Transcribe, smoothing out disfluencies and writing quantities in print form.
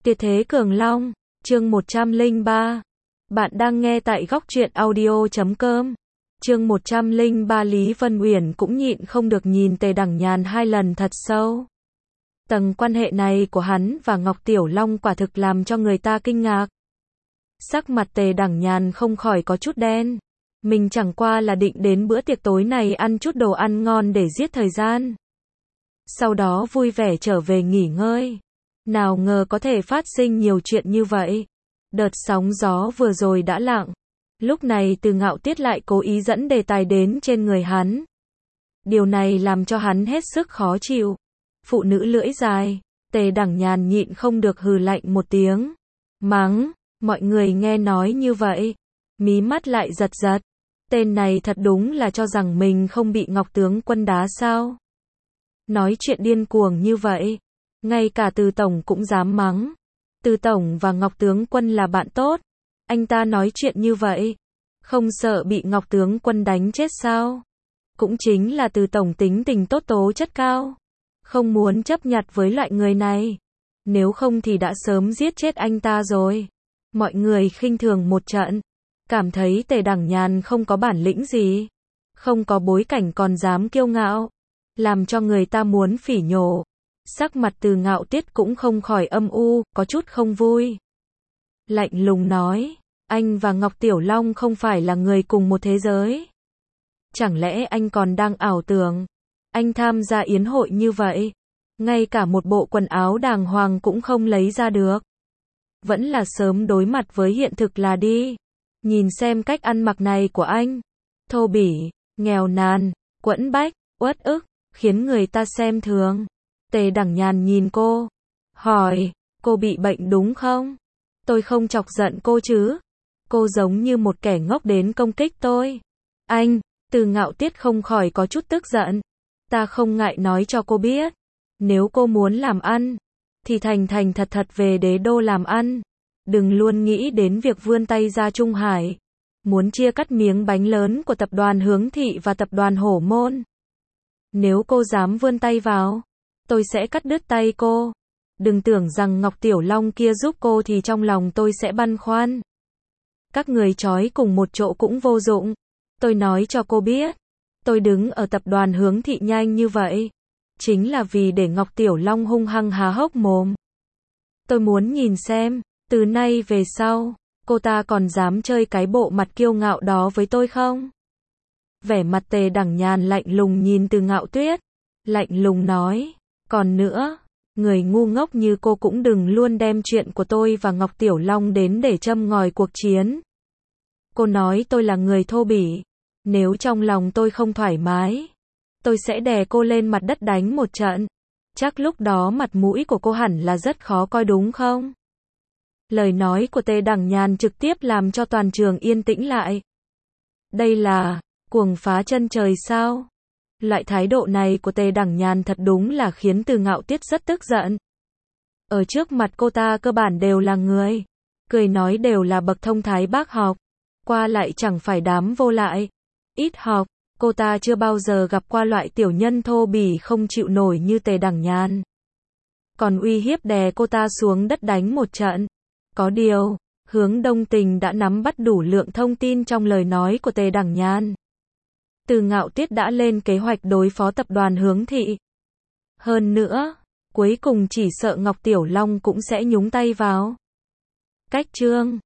Tuyệt thế Cường Long, chương 103. Bạn đang nghe tại góc truyện audio.com. Chương 103 Lý Vân Uyển cũng nhịn không được nhìn Tề Đẳng Nhàn hai lần thật sâu. Tầng quan hệ này của hắn và Ngọc Tiểu Long quả thực làm cho người ta kinh ngạc. Sắc mặt Tề Đẳng Nhàn không khỏi có chút đen. Mình chẳng qua là định đến bữa tiệc tối này ăn chút đồ ăn ngon để giết thời gian. Sau đó vui vẻ trở về nghỉ ngơi. Nào ngờ có thể phát sinh nhiều chuyện như vậy. Đợt sóng gió vừa rồi đã lặng. Lúc này Từ Ngạo Tiết lại cố ý dẫn đề tài đến trên người hắn. Điều này làm cho hắn hết sức khó chịu. Phụ nữ lưỡi dài, Tề Đẳng Nhàn nhịn không được hừ lạnh một tiếng. Mắng, mọi người nghe nói như vậy. Mí mắt lại giật giật. Tên này thật đúng là cho rằng mình không bị Ngọc tướng quân đá sao. Nói chuyện điên cuồng như vậy. Ngay cả Từ Tổng cũng dám mắng. Từ Tổng và Ngọc tướng quân là bạn tốt. Anh ta nói chuyện như vậy. Không sợ bị Ngọc tướng quân đánh chết sao? Cũng chính là Từ Tổng tính tình tốt tố chất cao. Không muốn chấp nhặt với loại người này. Nếu không thì đã sớm giết chết anh ta rồi. Mọi người khinh thường một trận. Cảm thấy Tề Đẳng Nhàn không có bản lĩnh gì. Không có bối cảnh còn dám kiêu ngạo. Làm cho người ta muốn phỉ nhổ. Sắc mặt Từ Ngạo Tiết cũng không khỏi âm u, có chút không vui. Lạnh lùng nói, anh và Ngọc Tiểu Long không phải là người cùng một thế giới. Chẳng lẽ anh còn đang ảo tưởng, anh tham gia yến hội như vậy, ngay cả một bộ quần áo đàng hoàng cũng không lấy ra được. Vẫn là sớm đối mặt với hiện thực là đi. Nhìn xem cách ăn mặc này của anh. Thô bỉ, nghèo nàn, quẫn bách, uất ức, khiến người ta xem thường. Tề Đẳng Nhàn nhìn cô, hỏi, cô bị bệnh đúng không? Tôi không chọc giận cô chứ? Cô giống như một kẻ ngốc đến công kích tôi. Anh, Từ Ngạo Tiết không khỏi có chút tức giận. Ta không ngại nói cho cô biết. Nếu cô muốn làm ăn, thì thành thành thật thật về đế đô làm ăn. Đừng luôn nghĩ đến việc vươn tay ra Trung Hải. Muốn chia cắt miếng bánh lớn của tập đoàn Hướng Thị và tập đoàn Hổ Môn. Nếu cô dám vươn tay vào, tôi sẽ cắt đứt tay cô. Đừng tưởng rằng Ngọc Tiểu Long kia giúp cô thì trong lòng tôi sẽ băn khoăn. Các người trói cùng một chỗ cũng vô dụng. Tôi nói cho cô biết. Tôi đứng ở tập đoàn Hướng Thị nhanh như vậy. Chính là vì để Ngọc Tiểu Long hung hăng há hốc mồm. Tôi muốn nhìn xem, từ nay về sau, cô ta còn dám chơi cái bộ mặt kiêu ngạo đó với tôi không? Vẻ mặt Tề Đẳng Nhàn lạnh lùng nhìn Từ Ngạo Tuyết. Lạnh lùng nói. Còn nữa, người ngu ngốc như cô cũng đừng luôn đem chuyện của tôi và Ngọc Tiểu Long đến để châm ngòi cuộc chiến. Cô nói tôi là người thô bỉ. Nếu trong lòng tôi không thoải mái, tôi sẽ đè cô lên mặt đất đánh một trận. Chắc lúc đó mặt mũi của cô hẳn là rất khó coi đúng không? Lời nói của Tề Đẳng Nhàn trực tiếp làm cho toàn trường yên tĩnh lại. Đây là cuồng phá chân trời sao? Loại thái độ này của Tề Đẳng Nhàn thật đúng là khiến Từ Ngạo Tiết rất tức giận. Ở trước mặt cô ta cơ bản đều là người. Cười nói đều là bậc thông thái bác học. Qua lại chẳng phải đám vô lại. Ít học, cô ta chưa bao giờ gặp qua loại tiểu nhân thô bỉ không chịu nổi như Tề Đẳng Nhàn. Còn uy hiếp đè cô ta xuống đất đánh một trận. Có điều, Hướng Đông Tình đã nắm bắt đủ lượng thông tin trong lời nói của Tề Đẳng Nhàn. Từ Ngạo Tiết đã lên kế hoạch đối phó tập đoàn Hướng Thị. Hơn nữa, cuối cùng chỉ sợ Ngọc Tiểu Long cũng sẽ nhúng tay vào. Cách chương